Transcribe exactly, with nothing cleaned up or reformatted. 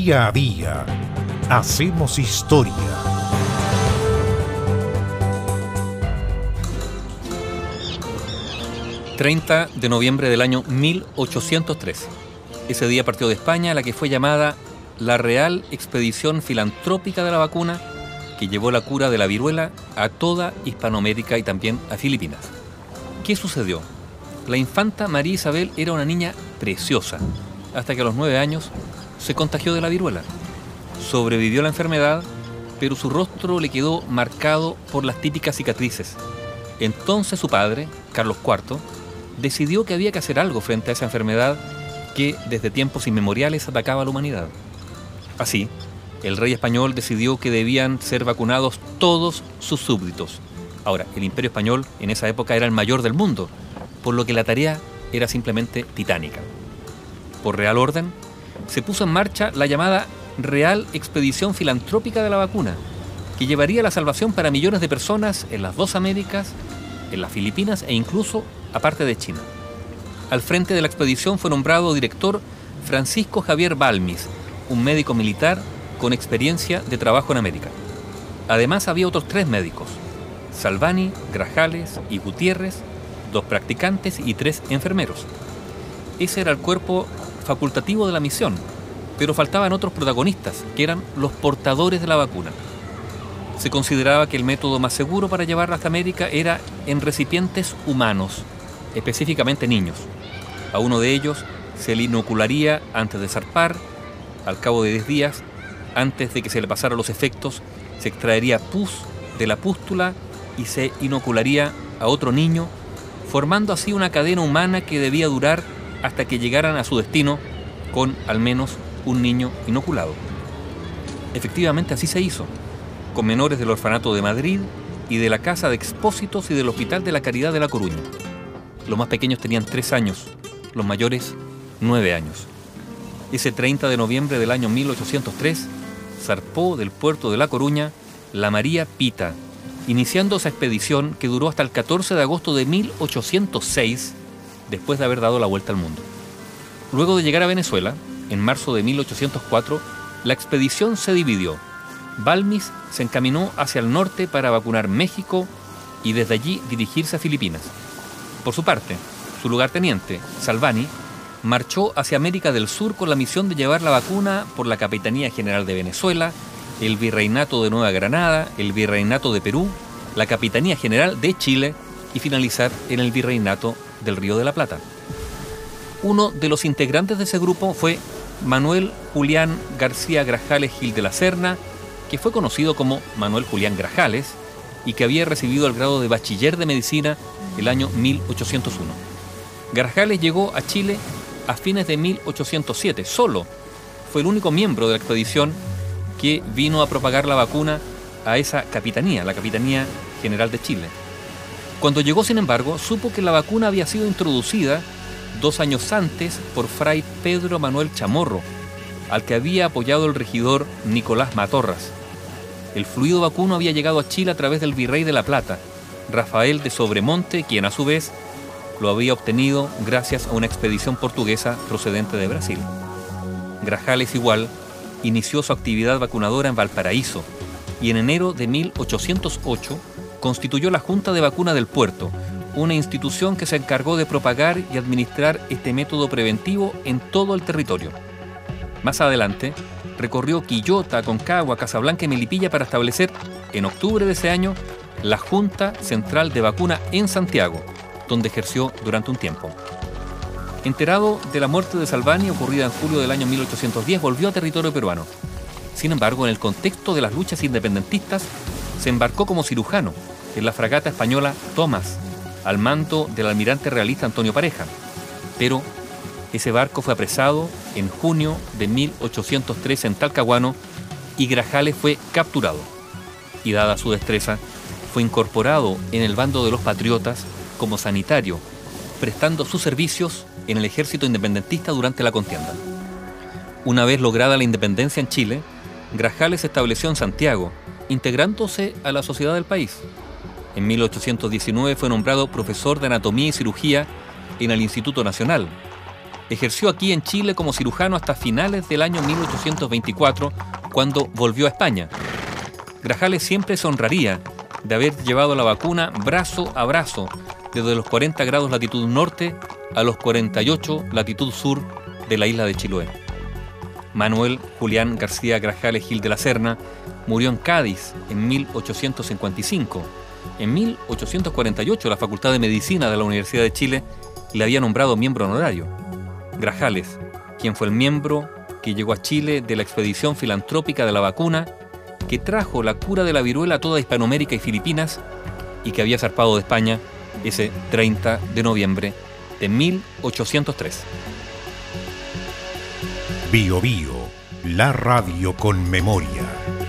Día a día hacemos historia. treinta de noviembre del año mil ochocientos tres. Ese día partió de España la que fue llamada la Real Expedición Filantrópica de la Vacuna, que llevó la cura de la viruela a toda Hispanoamérica y también a Filipinas. ¿Qué sucedió? La infanta María Isabel era una niña preciosa, hasta que a los nueve años se contagió de la viruela. Sobrevivió la enfermedad, pero su rostro le quedó marcado por las típicas cicatrices. Entonces su padre, Carlos cuarto, decidió que había que hacer algo frente a esa enfermedad que desde tiempos inmemoriales atacaba a la humanidad. Así, el rey español decidió que debían ser vacunados todos sus súbditos. Ahora, el Imperio Español en esa época era el mayor del mundo, por lo que la tarea era simplemente titánica. Por real orden, se puso en marcha la llamada Real Expedición Filantrópica de la Vacuna, que llevaría la salvación para millones de personas en las dos Américas, en las Filipinas e incluso aparte de China. Al frente de la expedición fue nombrado director Francisco Javier Balmis, un médico militar con experiencia de trabajo en América. Además había otros tres médicos, Salvani, Grajales y Gutiérrez, dos practicantes y tres enfermeros. Ese era el cuerpo facultativo de la misión, pero faltaban otros protagonistas, que eran los portadores de la vacuna. Se consideraba que el método más seguro para llevarla hasta América era en recipientes humanos, específicamente niños. A uno de ellos se le inocularía antes de zarpar. Al cabo de diez días, antes de que se le pasaran los efectos, se extraería pus de la pústula y se inocularía a otro niño, formando así una cadena humana que debía durar hasta que llegaran a su destino con al menos un niño inoculado. Efectivamente así se hizo, con menores del orfanato de Madrid y de la Casa de Expósitos y del Hospital de la Caridad de La Coruña. Los más pequeños tenían tres años, los mayores nueve años. Ese treinta de noviembre del año mil ochocientos tres zarpó del puerto de La Coruña la María Pita, iniciando esa expedición que duró hasta el catorce de agosto de mil ochocientos seis, después de haber dado la vuelta al mundo. Luego de llegar a Venezuela, en marzo de mil ochocientos cuatro, la expedición se dividió. Balmis se encaminó hacia el norte para vacunar México y desde allí dirigirse a Filipinas. Por su parte, su lugarteniente, Salvani, marchó hacia América del Sur con la misión de llevar la vacuna por la Capitanía General de Venezuela, el Virreinato de Nueva Granada, el Virreinato de Perú, la Capitanía General de Chile y finalizar en el Virreinato del Río de la Plata. Uno de los integrantes de ese grupo fue Manuel Julián García Grajales Gil de la Serna, que fue conocido como Manuel Julián Grajales y que había recibido el grado de bachiller de medicina el año mil ochocientos uno. Grajales llegó a Chile a fines de mil ochocientos siete, solo. Fue el único miembro de la expedición que vino a propagar la vacuna a esa capitanía, la Capitanía General de Chile. Cuando llegó, sin embargo, supo que la vacuna había sido introducida dos años antes por Fray Pedro Manuel Chamorro, al que había apoyado el regidor Nicolás Matorras. El fluido vacuno había llegado a Chile a través del virrey de La Plata, Rafael de Sobremonte, quien a su vez lo había obtenido gracias a una expedición portuguesa procedente de Brasil. Grajales igual inició su actividad vacunadora en Valparaíso y en enero de mil ochocientos ocho constituyó la Junta de Vacuna del Puerto, una institución que se encargó de propagar y administrar este método preventivo en todo el territorio. Más adelante, recorrió Quillota, Aconcagua, Casablanca y Melipilla para establecer, en octubre de ese año, la Junta Central de Vacuna en Santiago, donde ejerció durante un tiempo. Enterado de la muerte de Salvani, ocurrida en julio del año mil ochocientos diez, volvió a territorio peruano. Sin embargo, en el contexto de las luchas independentistas, se embarcó como cirujano en la fragata española Tomás, al mando del almirante realista Antonio Pareja. Pero ese barco fue apresado en junio de mil ochocientos tres en Talcahuano y Grajales fue capturado. Y dada su destreza, fue incorporado en el bando de los patriotas como sanitario, prestando sus servicios en el ejército independentista durante la contienda. Una vez lograda la independencia en Chile, Grajales se estableció en Santiago, integrándose a la sociedad del país. En mil ochocientos diecinueve fue nombrado profesor de anatomía y cirugía en el Instituto Nacional. Ejerció aquí en Chile como cirujano hasta finales del año mil ochocientos veinticuatro, cuando volvió a España. Grajales siempre se honraría de haber llevado la vacuna brazo a brazo desde los cuarenta grados latitud norte a los cuarenta y ocho latitud sur de la isla de Chiloé. Manuel Julián García Grajales Gil de la Serna murió en Cádiz en mil ochocientos cincuenta y cinco. En mil ochocientos cuarenta y ocho, la Facultad de Medicina de la Universidad de Chile le había nombrado miembro honorario. Grajales, quien fue el miembro que llegó a Chile de la expedición filantrópica de la vacuna, que trajo la cura de la viruela a toda Hispanoamérica y Filipinas, y que había zarpado de España ese treinta de noviembre de mil ochocientos tres. Bio Bio, la radio con memoria.